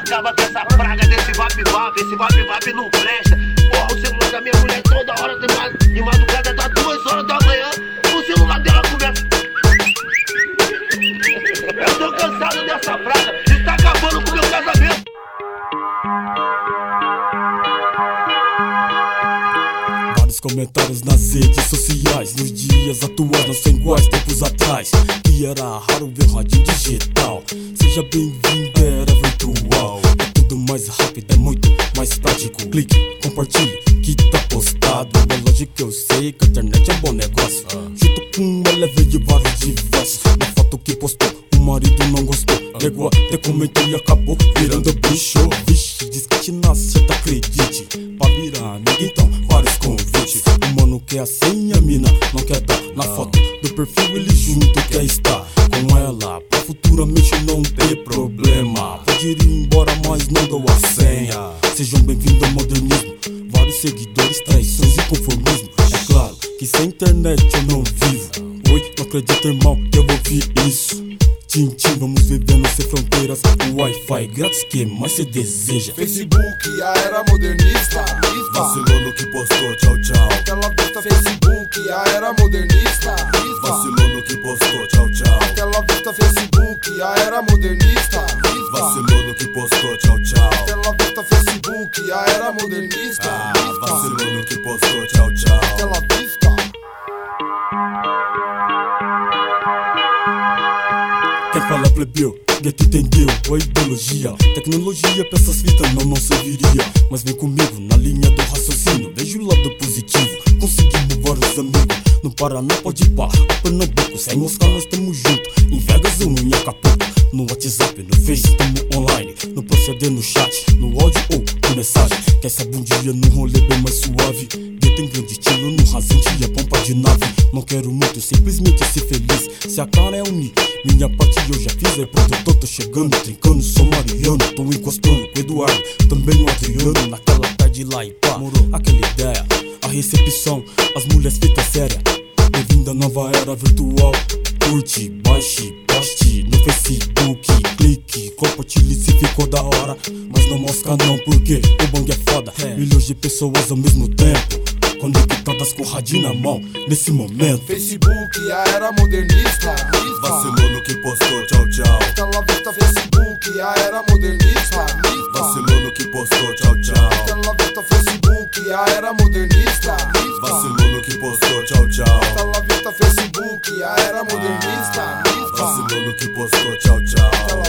Acaba com essa praga desse vap-vap. Esse vap-vap não presta. Porra, o celular da minha mulher toda hora de madrugada, tá 2 horas da manhã. O celular dela começa. Eu tô cansado dessa praga. Isso tá acabando com o meu casamento. Vários comentários nas redes sociais. Nos dias atuais não são iguais tempos atrás, que era raro ver rádio digital. Seja bem-vindo, era virtual. É tudo mais rápido, é muito mais prático. Clique, compartilhe, que tá postado. É lógico que eu sei que a internet é um bom negócio. Junto com ela veio vários diversos. Na foto que postou, o marido não gostou. Negou até comentou e acabou virando bicho. Vixe, diz que te nasce, tá acredite. Pra virar amigo então, vários convites. O mano quer a senha, a mina não quer dar. Na foto do perfil ele junto quer estar com ela, pra futuramente não ter problema. Pode ir embora, mas não dou a senha. Sejam bem-vindos ao modernismo. Vários seguidores, traições e conformismo. É claro que sem internet eu não vivo. Oi, não acredito, irmão, que eu ouvi isso. Tchim, tchim, vamos vivendo sem fronteiras. O Wi-Fi grátis, que mais se deseja. Facebook, a era modernista. Vacilou no que postou, tchau, tchau. Aquela vista. Facebook, a era modernista. Vacilou no que postou, tchau, tchau. Aquela vista. Facebook, a era modernista. Vacilou no que postou, tchau, tchau. Aquela vista. Facebook, a era modernista. Vacilou no que postou, tchau, tchau. Aquela vista. Quem fala plebeu, gueto entendeu a ideologia. Tecnologia pra essas fitas não serviria. Mas vem comigo na linha do raciocínio. Vejo o lado positivo, conseguimos vários amigos. No Paraná pode ir pra Pernambuco. Sem moscar nós tamo junto, em Vegas ou em Acapulco. No WhatsApp, no Face, tamo online. No proceder, no chat, no áudio ou por mensagem. Quer saber um dia num rolê bem mais suave. Tem grande estilo no rasante e a pompa de nave. Não quero muito, simplesmente ser feliz. Se a cara é unir, minha parte eu já fiz. É produtor, tô chegando, trincando, sou Mariano. Tô encostando com o Eduardo, também o Adriano. Naquela tarde lá e pá, morou aquela ideia. A recepção, as mulheres fita séria. Bem-vinda à nova era virtual. Curte, baixe, poste no Facebook. Clique, compartilhe se ficou da hora. Mas não mostra não, porque o bang é foda. Milhões de pessoas ao mesmo tempo, conectadas com o radinho na mão, nesse momento. Facebook, a era modernista. Vacilou no que postou, tchau, tchau. Aquela vista. Facebook, a era modernista. Vacilou no que postou, tchau, tchau. Aquela vista. Facebook, a era modernista. Vacilou no que postou, tchau, tchau. Aquela vista. Facebook, a era modernista. Vacilou no que postou, tchau, tchau.